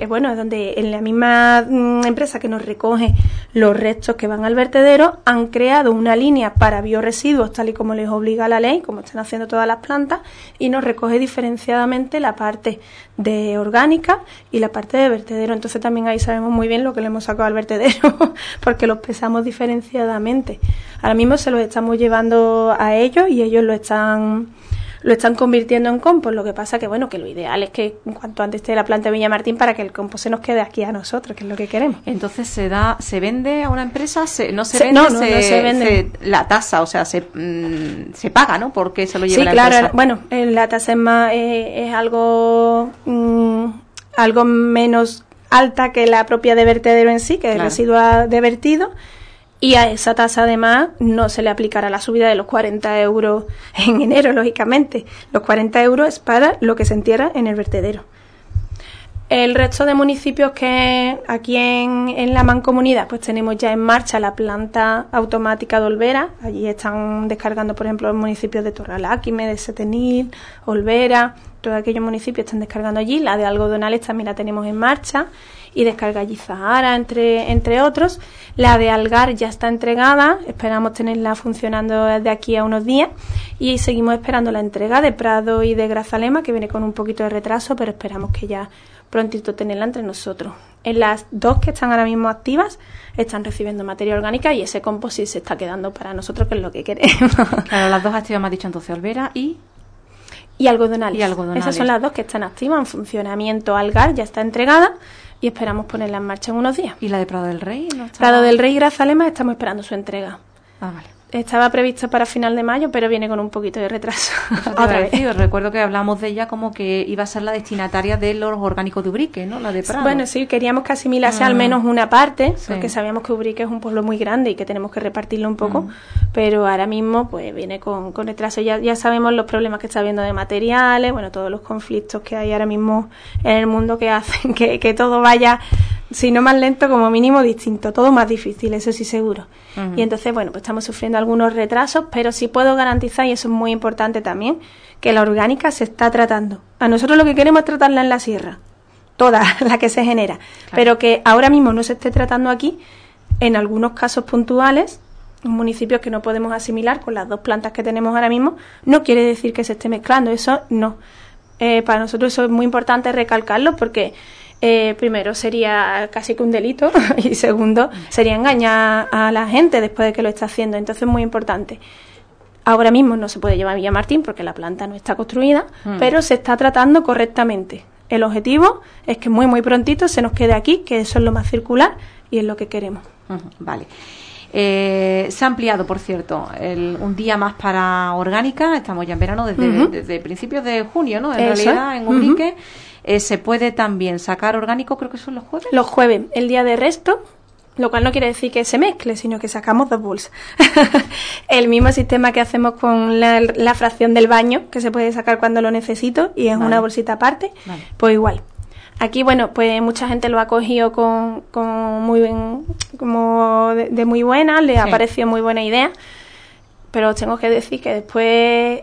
misma empresa que nos recoge los restos que van al vertedero, han creado una línea para bioresiduos, tal y como les obliga la ley, como están haciendo todas las plantas, y nos recoge diferenciadamente la parte de orgánica y la parte de vertedero. Entonces también ahí sabemos muy bien lo que le hemos sacado al vertedero, porque los pesamos diferenciadamente. Ahora mismo se los estamos llevando a ellos, y ellos lo están convirtiendo en compost. Lo que pasa que que lo ideal es que en cuanto antes esté la planta de Villamartín, para que el compost se nos quede aquí a nosotros, que es lo que queremos. Entonces se vende a una empresa, no se vende la tasa, o sea, se paga, ¿no? Porque se lo lleva la empresa. Sí, claro. La tasa es algo menos alta que la propia de vertedero en sí, que es el residuo de vertido. Y a esa tasa, además, no se le aplicará la subida de los 40 euros en enero, lógicamente. Los 40 euros es para lo que se entierra en el vertedero. El resto de municipios que aquí en la mancomunidad pues tenemos ya en marcha la planta automática de Olvera. Allí están descargando, por ejemplo, los municipios de Torreláquime, de Setenil, Olvera, todos aquellos municipios están descargando allí. La de Algodonales también la tenemos en marcha y descarga allí Zahara, entre otros. La de Algar ya está entregada, esperamos tenerla funcionando de aquí a unos días y seguimos esperando la entrega de Prado y de Grazalema, que viene con un poquito de retraso, pero esperamos que ya prontito tenerla entre nosotros. En las dos que están ahora mismo activas están recibiendo materia orgánica y ese compost se está quedando para nosotros, que es lo que queremos. Claro, las dos activas me has dicho entonces, Olvera y Algodonales. Esas son las dos que están activas en funcionamiento. Algar ya está entregada y esperamos ponerla en marcha en unos días. ¿Y la de Prado del Rey? ¿No está? Prado del Rey y Grazalema estamos esperando su entrega. Ah, vale. Estaba prevista para final de mayo, pero viene con un poquito de retraso. Otra vez. Os recuerdo que hablamos de ella como que iba a ser la destinataria de los orgánicos de Ubrique, ¿no? La de Prado. Bueno, sí, queríamos que asimilase al menos una parte, porque sabíamos que Ubrique es un pueblo muy grande y que tenemos que repartirlo un poco, pero ahora mismo pues viene con retraso. Ya sabemos los problemas que está habiendo de materiales, bueno, todos los conflictos que hay ahora mismo en el mundo que hacen que todo vaya, si no más lento, como mínimo distinto, todo más difícil, eso sí seguro. Y entonces, bueno, pues estamos sufriendo algunos retrasos, pero sí puedo garantizar, y eso es muy importante también, que la orgánica se está tratando. A nosotros lo que queremos es tratarla en la sierra, toda la que se genera, pero que ahora mismo no se esté tratando aquí, en algunos casos puntuales, en municipios que no podemos asimilar con las dos plantas que tenemos ahora mismo, no quiere decir que se esté mezclando, eso no. Para nosotros eso es muy importante recalcarlo, porque primero sería casi que un delito y segundo sería engañar a la gente después de que lo está haciendo. Entonces es muy importante. Ahora mismo no se puede llevar a Villamartín porque la planta no está construida, pero se está tratando correctamente. El objetivo es que muy prontito se nos quede aquí, que eso es lo más circular y es lo que queremos. Vale. Se ha ampliado, por cierto, un día más para orgánica. Estamos ya en verano desde principios de junio, ¿no? En realidad, en Ubrique. Se puede también sacar orgánico, creo que son los jueves. Los jueves, el día de resto, lo cual no quiere decir que se mezcle, sino que sacamos 2 bolsas. El mismo sistema que hacemos con la fracción del baño, que se puede sacar cuando lo necesito y es una bolsita aparte, pues igual. Aquí, bueno, pues mucha gente lo ha cogido con muy bien, como de muy buena, le ha parecido muy buena idea, pero os tengo que decir que después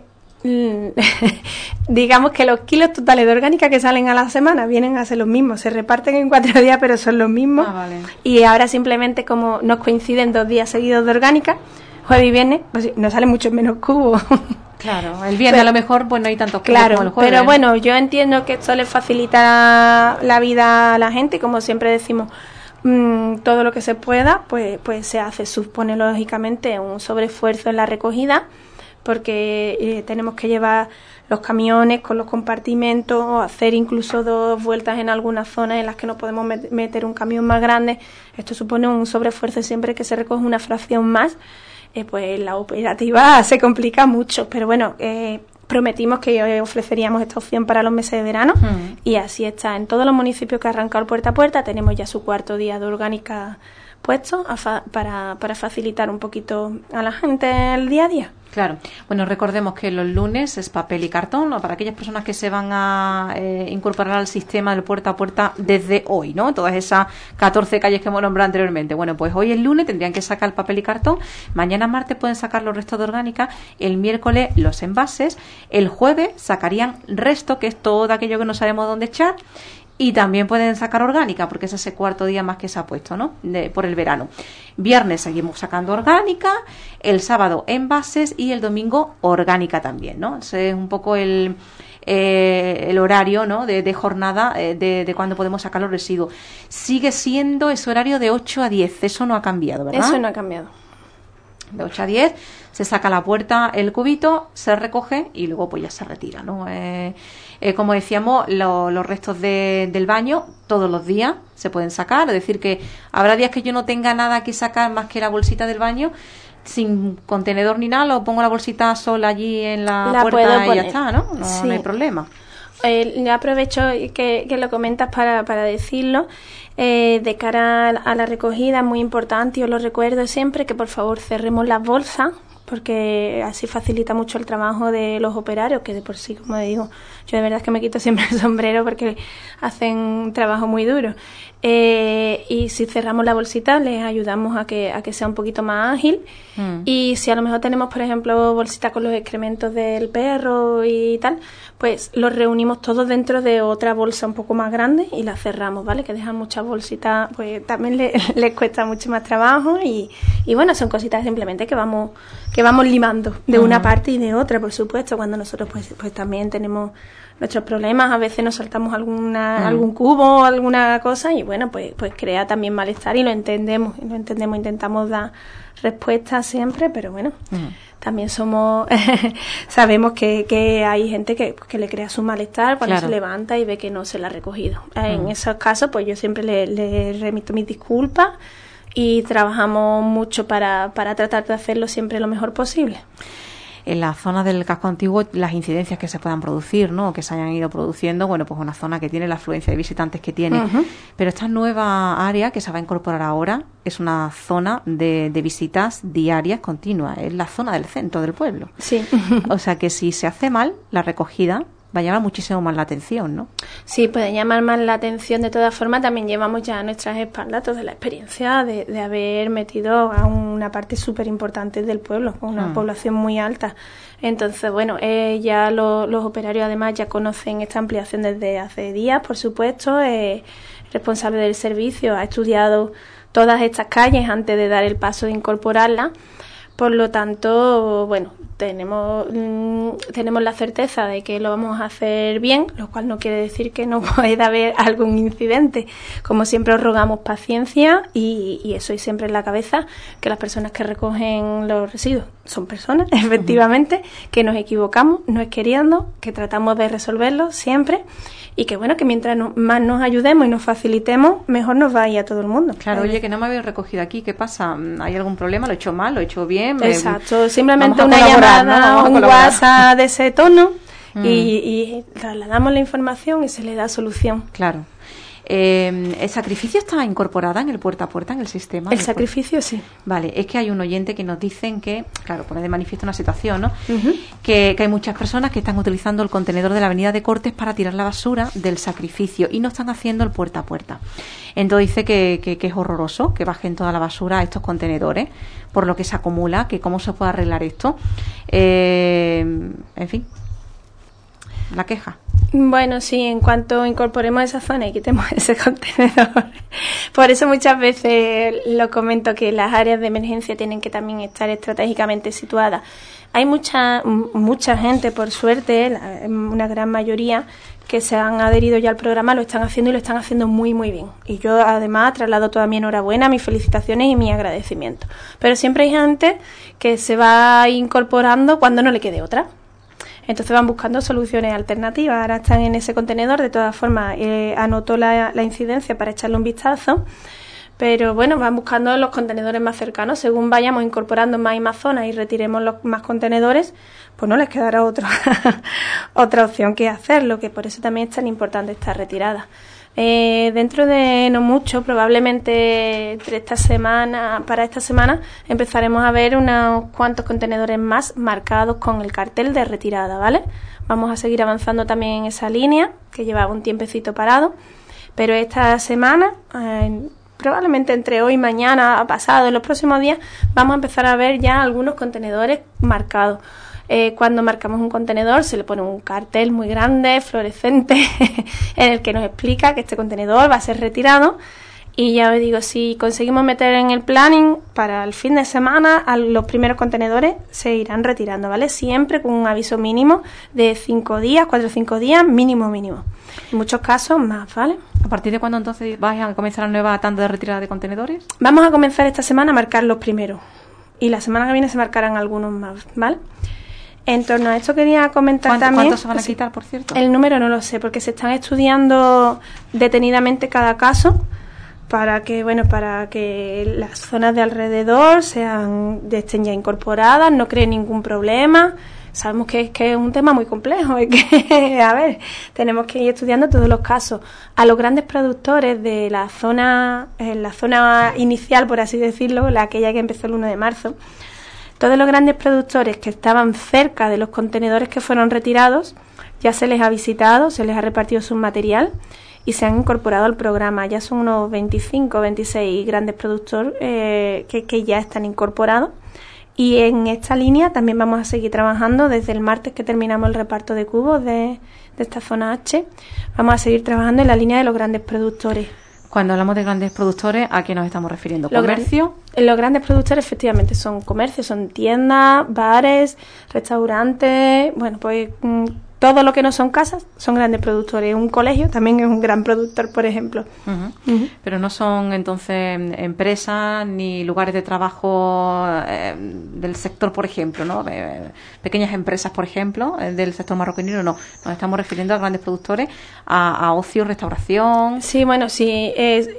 digamos que los kilos totales de orgánica que salen a la semana vienen a ser los mismos, se reparten en 4 días pero son los mismos. Vale. Y ahora simplemente como nos coinciden 2 días seguidos de orgánica, jueves y viernes, pues nos salen muchos menos cubos. Claro, el viernes a lo mejor pues no hay tantos cubos como el jueves. Pero bueno, yo entiendo que esto le facilita la vida a la gente y como siempre decimos, todo lo que se pueda pues se hace. Supone lógicamente un sobreesfuerzo en la recogida, porque tenemos que llevar los camiones con los compartimentos, o hacer incluso 2 vueltas en algunas zonas en las que no podemos meter un camión más grande. Esto supone un sobreesfuerzo siempre que se recoge una fracción más, pues la operativa se complica mucho, pero bueno, prometimos que ofreceríamos esta opción para los meses de verano y así está. En todos los municipios que ha arrancado puerta a puerta tenemos ya su 4.º día de orgánica puesto para facilitar un poquito a la gente el día a día. Claro. Bueno, recordemos que los lunes es papel y cartón, ¿no? Para aquellas personas que se van a incorporar al sistema del puerta a puerta desde hoy, ¿no? Todas esas 14 calles que hemos nombrado anteriormente. Bueno, pues hoy es lunes, tendrían que sacar el papel y cartón. Mañana martes pueden sacar los restos de orgánica. El miércoles los envases. El jueves sacarían resto, que es todo aquello que no sabemos dónde echar. Y también pueden sacar orgánica, porque ese es el 4.º día más que se ha puesto, ¿no? Por el verano. Viernes seguimos sacando orgánica, el sábado envases y el domingo orgánica también, ¿no? Ese es un poco el horario, ¿no? de jornada de cuando podemos sacar los residuos. Sigue siendo ese horario de 8 a 10, eso no ha cambiado, ¿verdad? Eso no ha cambiado. De 8 a 10 se saca a la puerta el cubito, se recoge y luego pues ya se retira, ¿no? Como decíamos, los restos del baño todos los días se pueden sacar, es decir que habrá días que yo no tenga nada que sacar más que la bolsita del baño, sin contenedor ni nada, lo pongo la bolsita sola allí en la puerta y ya está, ¿no? No hay problema. Aprovecho que lo comentas para decirlo. De cara a la recogida es muy importante, y os lo recuerdo siempre, que por favor cerremos las bolsas porque así facilita mucho el trabajo de los operarios, que de por sí, como digo, yo de verdad es que me quito siempre el sombrero porque hacen un trabajo muy duro. Y si cerramos la bolsita, les ayudamos a que sea un poquito más ágil. Y si a lo mejor tenemos, por ejemplo, bolsita con los excrementos del perro y tal, pues los reunimos todos dentro de otra bolsa un poco más grande y la cerramos, ¿vale? Que dejan muchas bolsitas, pues también les cuesta mucho más trabajo y bueno, son cositas simplemente que vamos limando de una parte y de otra, por supuesto, cuando nosotros pues también tenemos nuestros problemas, a veces nos saltamos algún cubo o alguna cosa y bueno, pues crea también malestar y lo entendemos, intentamos dar respuestas siempre, pero bueno, también sabemos que hay gente que le crea su malestar cuando se levanta y ve que no se la ha recogido. En esos casos, pues yo siempre le remito mis disculpas y trabajamos mucho para tratar de hacerlo siempre lo mejor posible. En la zona del casco antiguo, las incidencias que se puedan producir, ¿no? O que se hayan ido produciendo, bueno, pues una zona que tiene la afluencia de visitantes que tiene. Pero esta nueva área que se va a incorporar ahora es una zona de visitas diarias continuas. Es la zona del centro del pueblo. Sí. O sea que si se hace mal la recogida, va a llamar muchísimo más la atención, ¿no? Sí, puede llamar más la atención. De todas formas, también llevamos ya a nuestras espaldas toda la experiencia de haber metido a una parte súper importante del pueblo, con una población muy alta. Entonces, bueno, ya los operarios además ya conocen esta ampliación desde hace días, por supuesto. El responsable del servicio ha estudiado todas estas calles antes de dar el paso de incorporarlas. Por lo tanto, bueno, tenemos la certeza de que lo vamos a hacer bien, lo cual no quiere decir que no pueda haber algún incidente. Como siempre os rogamos paciencia y eso y siempre en la cabeza, que las personas que recogen los residuos son personas, efectivamente, que nos equivocamos, no es queriendo, que tratamos de resolverlo siempre y que bueno, que mientras más nos ayudemos y nos facilitemos, mejor nos va a ir a todo el mundo. Claro, oye, que no me habéis recogido aquí, ¿qué pasa? ¿Hay algún problema? ¿Lo he hecho mal? ¿Lo he hecho bien? Exacto, simplemente una llamada o un WhatsApp de ese tono y trasladamos la información y se le da solución. Claro. ¿El sacrificio está incorporada en el puerta a puerta, en el sistema? El sacrificio, sí. Vale, es que hay un oyente que nos dicen que, claro, pone de manifiesto una situación, ¿no? Que hay muchas personas que están utilizando el contenedor de la Avenida de Cortes para tirar la basura del sacrificio y no están haciendo el puerta a puerta. Entonces dice que es horroroso que bajen toda la basura a estos contenedores, por lo que se acumula, que cómo se puede arreglar esto. En fin, la queja. Bueno, sí, en cuanto incorporemos esa zona y quitemos ese contenedor. Por eso muchas veces lo comento, que las áreas de emergencia tienen que también estar estratégicamente situadas. Hay mucha gente, por suerte, una gran mayoría, que se han adherido ya al programa, lo están haciendo y lo están haciendo muy, muy bien. Y yo, además, traslado toda mi enhorabuena, mis felicitaciones y mi agradecimiento. Pero siempre hay gente que se va incorporando cuando no le quede otra. Entonces van buscando soluciones alternativas. Ahora están en ese contenedor. De todas formas, anotó la incidencia para echarle un vistazo. Pero bueno, van buscando los contenedores más cercanos. Según vayamos incorporando más y más zonas y retiremos los más contenedores, pues no les quedará otra opción que hacerlo, que por eso también es tan importante esta retirada. Dentro de no mucho, probablemente para esta semana empezaremos a ver unos cuantos contenedores más marcados con el cartel de retirada, ¿vale? Vamos a seguir avanzando también en esa línea, que llevaba un tiempecito parado, pero esta semana, probablemente entre hoy, mañana, pasado, en los próximos días, vamos a empezar a ver ya algunos contenedores marcados. Cuando marcamos un contenedor se le pone un cartel muy grande, fluorescente, en el que nos explica que este contenedor va a ser retirado. Y ya os digo, si conseguimos meter en el planning para el fin de semana, los primeros contenedores se irán retirando, ¿vale? Siempre con un aviso mínimo de 5 días, 4 o 5 días, mínimo. En muchos casos más, ¿vale? ¿A partir de cuándo entonces vais a comenzar la nueva tanda de retirada de contenedores? Vamos a comenzar esta semana a marcar los primeros. Y la semana que viene se marcarán algunos más, ¿vale? En torno a esto quería comentar también... ¿Cuántos se van a quitar, por cierto? El número no lo sé, porque se están estudiando detenidamente cada caso para que las zonas de alrededor estén ya incorporadas, no creen ningún problema. Sabemos que es un tema muy complejo, es que, a ver, tenemos que ir estudiando todos los casos. A los grandes productores de la zona inicial, por así decirlo, aquella que empezó el 1 de marzo, Todos los grandes productores que estaban cerca de los contenedores que fueron retirados, ya se les ha visitado, se les ha repartido su material y se han incorporado al programa. Ya son unos 25 o 26 grandes productores que ya están incorporados. Y en esta línea también vamos a seguir trabajando desde el martes que terminamos el reparto de cubos de esta zona H. Vamos a seguir trabajando en la línea de los grandes productores. Cuando hablamos de grandes productores, ¿a qué nos estamos refiriendo? ¿Comercio? Los grandes productores efectivamente son comercios, son tiendas, bares, restaurantes, bueno, pues todo lo que no son casas son grandes productores. Un colegio también es un gran productor, por ejemplo. Pero no son entonces empresas ni lugares de trabajo del sector, por ejemplo, ¿no? Pequeñas empresas, por ejemplo, del sector marroquinero, no. Nos estamos refiriendo a grandes productores, a ocio, restauración. Sí, bueno, sí.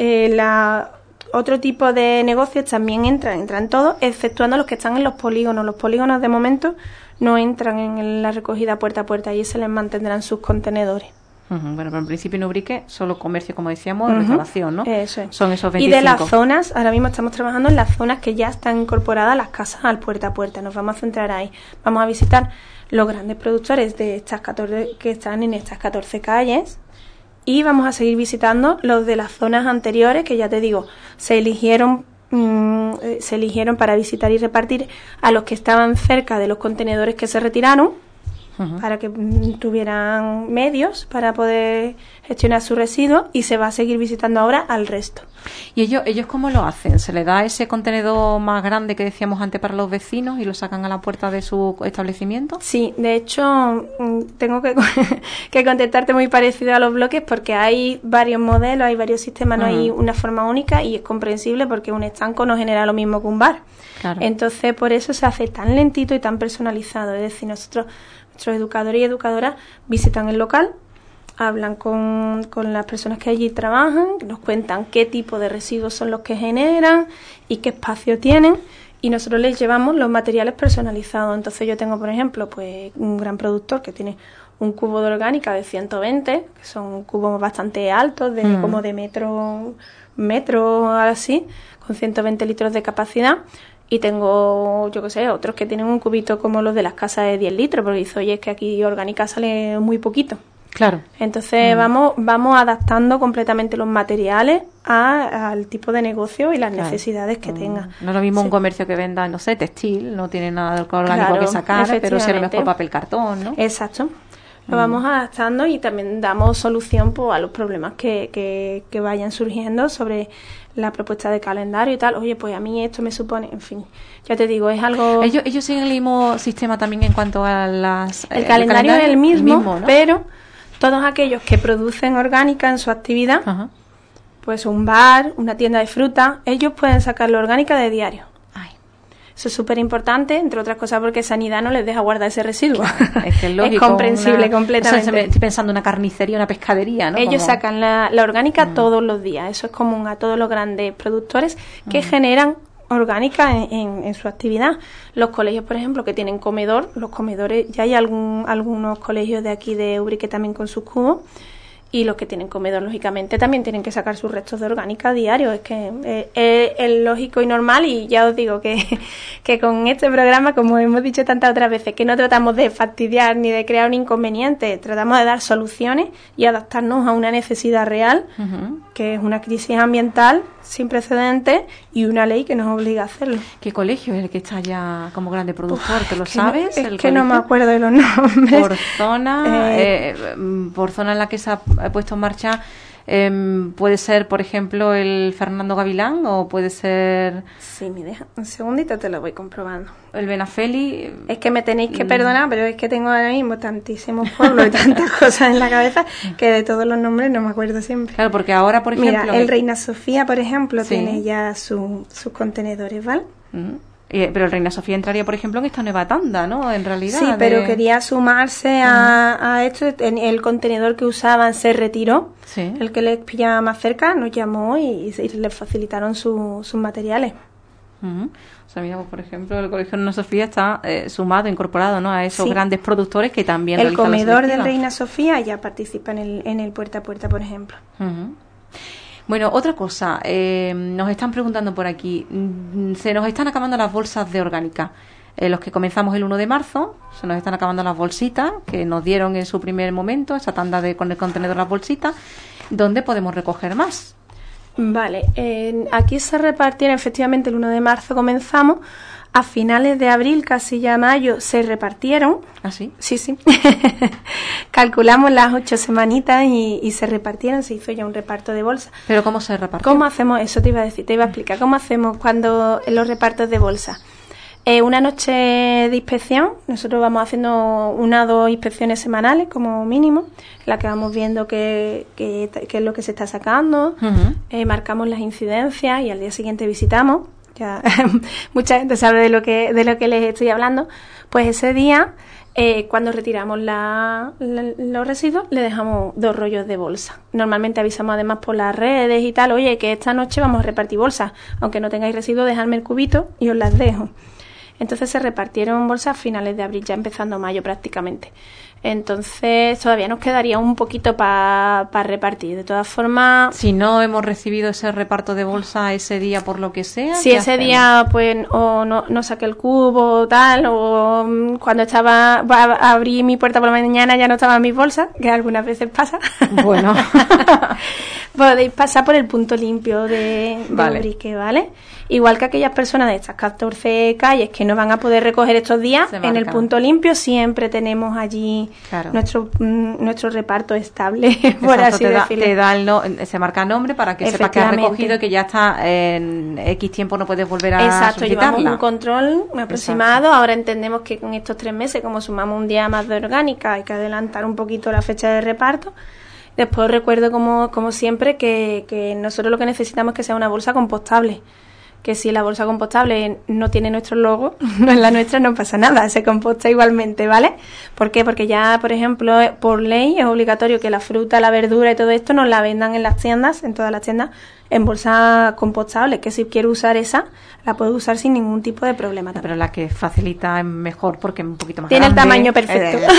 Otro tipo de negocios también entran todos, exceptuando los que están en los polígonos. Los polígonos de momento no entran en la recogida puerta a puerta y se les mantendrán sus contenedores. Bueno, pero en principio en Ubrique solo comercio, como decíamos, restauración, ¿no? Eso es. Son esos 25. Y de las zonas, ahora mismo estamos trabajando en las zonas que ya están incorporadas las casas al puerta a puerta. Nos vamos a centrar ahí. Vamos a visitar los grandes productores de estas 14 que están en estas 14 calles. Y vamos a seguir visitando los de las zonas anteriores, que ya te digo, se eligieron para visitar y repartir a los que estaban cerca de los contenedores que se retiraron, para que tuvieran medios para poder gestionar sus residuos, y se va a seguir visitando ahora al resto. ¿Y ellos cómo lo hacen? ¿Se les da ese contenedor más grande que decíamos antes para los vecinos y lo sacan a la puerta de su establecimiento? Sí, de hecho tengo que contestarte muy parecido a los bloques, porque hay varios modelos, hay varios sistemas, no hay una forma única, y es comprensible porque un estanco no genera lo mismo que un bar. Claro. Entonces por eso se hace tan lentito y tan personalizado. Es decir, nuestros educadores y educadoras visitan el local, hablan con las personas que allí trabajan, nos cuentan qué tipo de residuos son los que generan y qué espacio tienen, y nosotros les llevamos los materiales personalizados. Entonces yo tengo, por ejemplo, pues un gran productor que tiene un cubo de orgánica de 120, que son cubos bastante altos, como de metro así, con 120 litros de capacidad. Y tengo, yo qué sé, otros que tienen un cubito como los de las casas de 10 litros, porque dice, oye, es que aquí orgánica sale muy poquito. Claro. Entonces vamos adaptando completamente los materiales al tipo de negocio y las necesidades que tenga. No es lo mismo un comercio que venda, no sé, textil, no tiene nada de orgánico que sacar, pero sí a lo mejor papel cartón, ¿no? Exacto. Lo vamos adaptando y también damos solución a los problemas que vayan surgiendo sobre la propuesta de calendario y tal. Oye, pues a mí esto me supone, en fin, ya te digo, es algo... Ellos siguen el mismo sistema también en cuanto a las... El calendario es el mismo, ¿no? Pero todos aquellos que producen orgánica en su actividad, pues un bar, una tienda de fruta, ellos pueden sacar la orgánica de diario. Eso es súper importante, entre otras cosas porque Sanidad no les deja guardar ese residuo. Es que es lógico. Es comprensible completamente. O sea, estoy pensando en una carnicería, una pescadería, ¿no? Ellos sacan la orgánica todos los días. Eso es común a todos los grandes productores que generan orgánica en su actividad. Los colegios, por ejemplo, que tienen comedor, los comedores, ya hay algunos colegios de aquí de Ubrique también con sus cubos. Y los que tienen comedor, lógicamente, también tienen que sacar sus restos de orgánica diario. Es que es lógico y normal, y ya os digo que con este programa, como hemos dicho tantas otras veces, que no tratamos de fastidiar ni de crear un inconveniente, tratamos de dar soluciones y adaptarnos a una necesidad real, que es una crisis ambiental sin precedentes y una ley que nos obliga a hacerlo. ¿Qué colegio es el que está ya como grande productor? ¿Te lo sabes? Es que no me acuerdo de los nombres. Por zona en la que se ha puesto en marcha, puede ser, por ejemplo, el Fernando Gavilán, o puede ser... Sí, me deja un segundito, te lo voy comprobando. El Benafeli. Es que me tenéis que perdonar, pero es que tengo ahora mismo tantísimos pueblos y tantas cosas en la cabeza que de todos los nombres no me acuerdo siempre. Claro, porque ahora, por ejemplo... Mira, el Reina Sofía, por ejemplo, tiene ya sus contenedores, ¿vale? Pero el Reina Sofía entraría, por ejemplo, en esta nueva tanda, ¿no? En realidad. Sí, pero quería sumarse a esto. El contenedor que usaban se retiró. Sí. El que les pillaba más cerca nos llamó y les facilitaron sus materiales. O sea, mira, por ejemplo, el Colegio Reina Sofía está sumado, incorporado, ¿no? A esos grandes productores que también realizan la selectiva. El comedor del Reina Sofía ya participa en el puerta a puerta, por ejemplo. Bueno, otra cosa, nos están preguntando por aquí, se nos están acabando las bolsas de orgánica. los que comenzamos el 1 de marzo, se nos están acabando las bolsitas que nos dieron en su primer momento, esa tanda con el contenedor de las bolsitas. ¿Dónde podemos recoger más? Vale, aquí se repartieron, efectivamente el 1 de marzo comenzamos, a finales de abril, casi ya mayo, se repartieron. ¿Ah, sí? Sí. Calculamos las 8 semanitas y se repartieron, se hizo ya un reparto de bolsa. ¿Pero cómo se reparte? ¿Cómo hacemos? Eso te iba a decir, te iba a explicar. ¿Cómo hacemos cuando los repartos de bolsa? Una noche de inspección, nosotros vamos haciendo 1 o 2 inspecciones semanales como mínimo, en la que vamos viendo qué es lo que se está sacando, marcamos las incidencias y al día siguiente visitamos. Ya mucha gente sabe de lo que les estoy hablando. Pues ese día, cuando retiramos los residuos, le dejamos 2 rollos de bolsa. Normalmente avisamos además por las redes y tal, oye, que esta noche vamos a repartir bolsas, aunque no tengáis residuos, dejadme el cubito y os las dejo. Entonces se repartieron bolsas a finales de abril, ya empezando mayo prácticamente. Entonces todavía nos quedaría un poquito para repartir. De todas formas... Si no hemos recibido ese reparto de bolsa ese día por lo que sea... Si ese hacemos? Día pues o no saqué el cubo o tal, o cuando abrí mi puerta por la mañana ya no estaban mis bolsas, que algunas veces pasa. Bueno. Podéis pasar por el punto limpio de Ubrique, ¿vale? Igual que aquellas personas de estas 14 calles que no van a poder recoger estos días, en el punto limpio siempre tenemos allí nuestro reparto estable, por así decirlo. Se marca nombre para que sepas que has recogido y que ya está en X tiempo no puedes volver a solicitarla. Llevamos un control aproximado. Ahora entendemos que con estos 3 meses, como sumamos un día más de orgánica, hay que adelantar un poquito la fecha de reparto. Después recuerdo, como siempre, que nosotros lo que necesitamos es que sea una bolsa compostable. Que si la bolsa compostable no tiene nuestro logo, no es la nuestra, no pasa nada, se composta igualmente, ¿vale? ¿Por qué? Porque ya, por ejemplo, por ley es obligatorio que la fruta, la verdura y todo esto nos la vendan en las tiendas, en todas las tiendas, en bolsa compostable, que si quiero usar esa, la puedo usar sin ningún tipo de problema. Pero la que facilita es mejor porque es un poquito más tiene grande. Tiene el tamaño perfecto.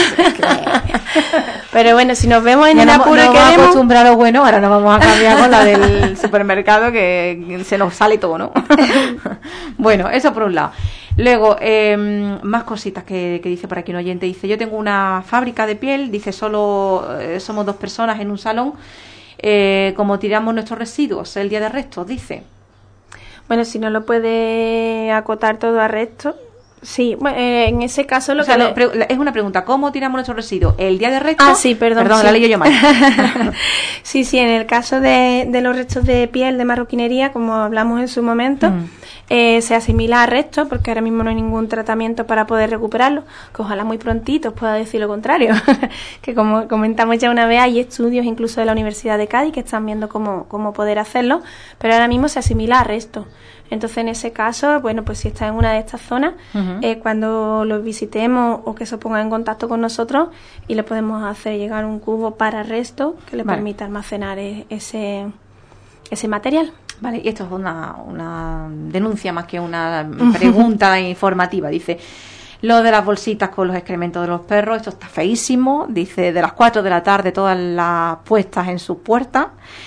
Pero bueno, si nos vemos en un apuro y queremos... Nos acostumbrado, bueno, ahora nos vamos a cambiar con la del supermercado que se nos sale todo, ¿no? Bueno, eso por un lado. Luego, más cositas que dice por aquí un oyente. Dice, yo tengo una fábrica de piel, dice, solo somos 2 personas en un salón. Como tiramos nuestros residuos el día de restos, dice. Bueno, si no lo puede acotar todo a restos, sí. Bueno, en ese caso es una pregunta, ¿cómo tiramos nuestros residuos el día de restos? Ah, sí, perdón, sí. La leí yo mal. Sí, en el caso de los restos de piel de marroquinería, como hablamos en su momento, se asimila a restos, porque ahora mismo no hay ningún tratamiento para poder recuperarlo, que ojalá muy prontito pueda decir lo contrario, que como comentamos ya una vez, hay estudios incluso de la Universidad de Cádiz que están viendo cómo poder hacerlo, pero ahora mismo se asimila a restos. Entonces, en ese caso, bueno, pues si está en una de estas zonas, cuando los visitemos o que se ponga en contacto con nosotros y le podemos hacer llegar un cubo para resto que le permita almacenar ese material. Vale, y esto es una denuncia más que una pregunta informativa. Dice, lo de las bolsitas con los excrementos de los perros, esto está feísimo. Dice, de las 4 de la tarde todas las puestas en sus puertas.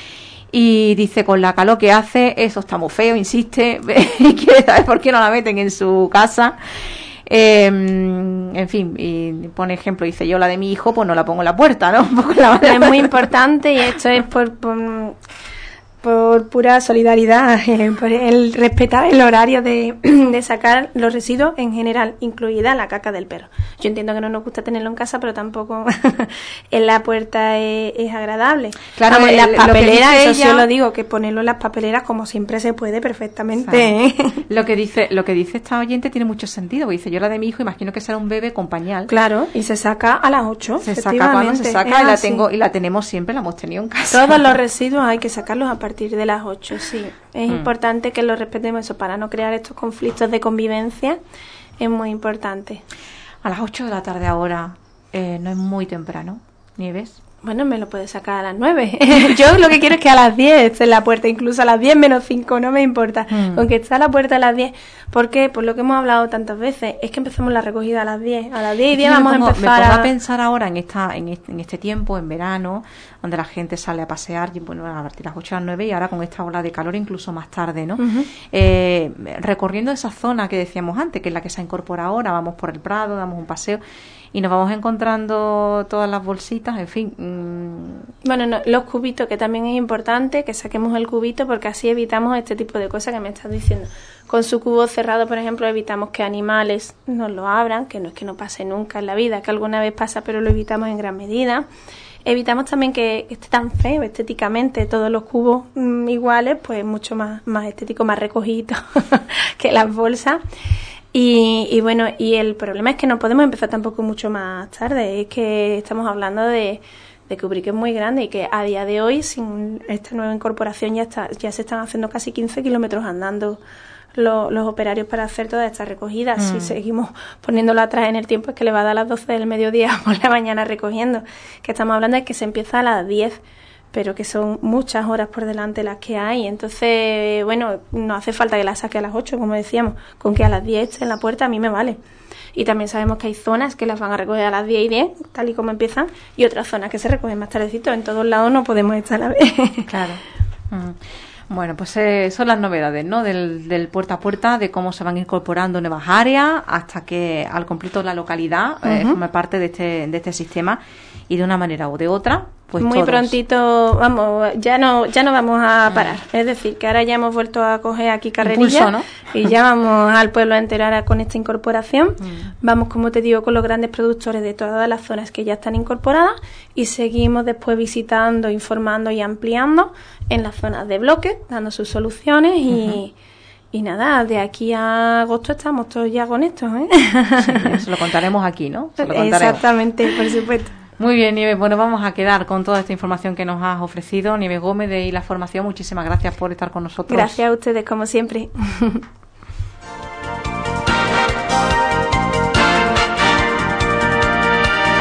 Y dice, con la calor que hace, eso está muy feo, insiste, y quiere saber por qué no la meten en su casa. En fin, y pone ejemplo, dice, yo la de mi hijo, pues no la pongo en la puerta, ¿no? Es muy importante y esto es por pura solidaridad, por el respetar el horario de sacar los residuos en general, incluida la caca del perro. Yo entiendo que no nos gusta tenerlo en casa, pero tampoco en la puerta es agradable. Claro, en las papeleras, eso sí os lo digo, que ponerlo en las papeleras como siempre se puede perfectamente. Lo que dice esta oyente tiene mucho sentido, porque dice, yo la de mi hijo imagino que será un bebé con pañal. Claro, y se saca a las 8. Se saca cuando se saca y la tenemos siempre, la hemos tenido en casa. Todos los residuos hay que sacarlos a partir de las 8, sí. Es importante que lo respetemos, eso, para no crear estos conflictos de convivencia, es muy importante. A las 8 de la tarde ahora no es muy temprano, Nieves. Bueno, me lo puedes sacar a las 9. Yo lo que quiero es que a las 10 esté en la puerta, incluso a las 10 menos 5, no me importa. Con que esté a la puerta a las 10. ¿Por qué? Por lo que hemos hablado tantas veces, es que empezamos la recogida a las 10. A las 10 y 10 vamos a empezar me pongo a pensar ahora en este tiempo, en verano, donde la gente sale a pasear, y bueno, a partir de las 8 a las 9, y ahora con esta ola de calor incluso más tarde, ¿no? Recorriendo esa zona que decíamos antes, que es la que se incorpora ahora, vamos por el Prado, damos un paseo, y nos vamos encontrando todas las bolsitas, en fin. Bueno, no, los cubitos, que también es importante que saquemos el cubito, porque así evitamos este tipo de cosas que me estás diciendo. Con su cubo cerrado, por ejemplo, evitamos que animales nos lo abran, que no es que no pase nunca en la vida, que alguna vez pasa, pero lo evitamos en gran medida. Evitamos también que esté tan feo estéticamente, todos los cubos iguales, pues mucho más estético, más recogido que las bolsas. Y bueno, y el problema es que no podemos empezar tampoco mucho más tarde, es que estamos hablando de que Ubrique es muy grande y que a día de hoy, sin esta nueva incorporación, ya se están haciendo casi 15 kilómetros andando los operarios para hacer todas estas recogidas. Si seguimos poniéndolo atrás en el tiempo, es que le va a dar a las 12 del mediodía por la mañana recogiendo. Que estamos hablando de que se empieza a las 10, pero que son muchas horas por delante las que hay. Entonces, bueno, no hace falta que la saque a las 8, como decíamos, con que a las 10 esté en la puerta a mí me vale. Y también sabemos que hay zonas que las van a recoger a las 10 y 10, tal y como empiezan, y otras zonas que se recogen más tardecito. En todos lados no podemos estar a la vez. Claro. Bueno, pues son las novedades, ¿no? Del puerta a puerta, de cómo se van incorporando nuevas áreas hasta que al completo la localidad forme parte de este sistema, y de una manera o de otra, pues muy todos. Prontito, vamos, ya no vamos a parar. Es decir, que ahora ya hemos vuelto a coger aquí carrerilla. Impulso, ¿no? Y ya vamos al pueblo entero ahora con esta incorporación. Vamos, como te digo, con los grandes productores de todas las zonas que ya están incorporadas, y seguimos después visitando, informando y ampliando en las zonas de bloque, dando sus soluciones y nada, de aquí a agosto estamos todos ya con esto, ¿eh? Sí, eso lo contaremos aquí, ¿no? Se lo contaremos. Exactamente, por supuesto. Muy bien, Nieves. Bueno, vamos a quedar con toda esta información que nos has ofrecido. Nieves Gómez de La Formación, muchísimas gracias por estar con nosotros. Gracias a ustedes, como siempre.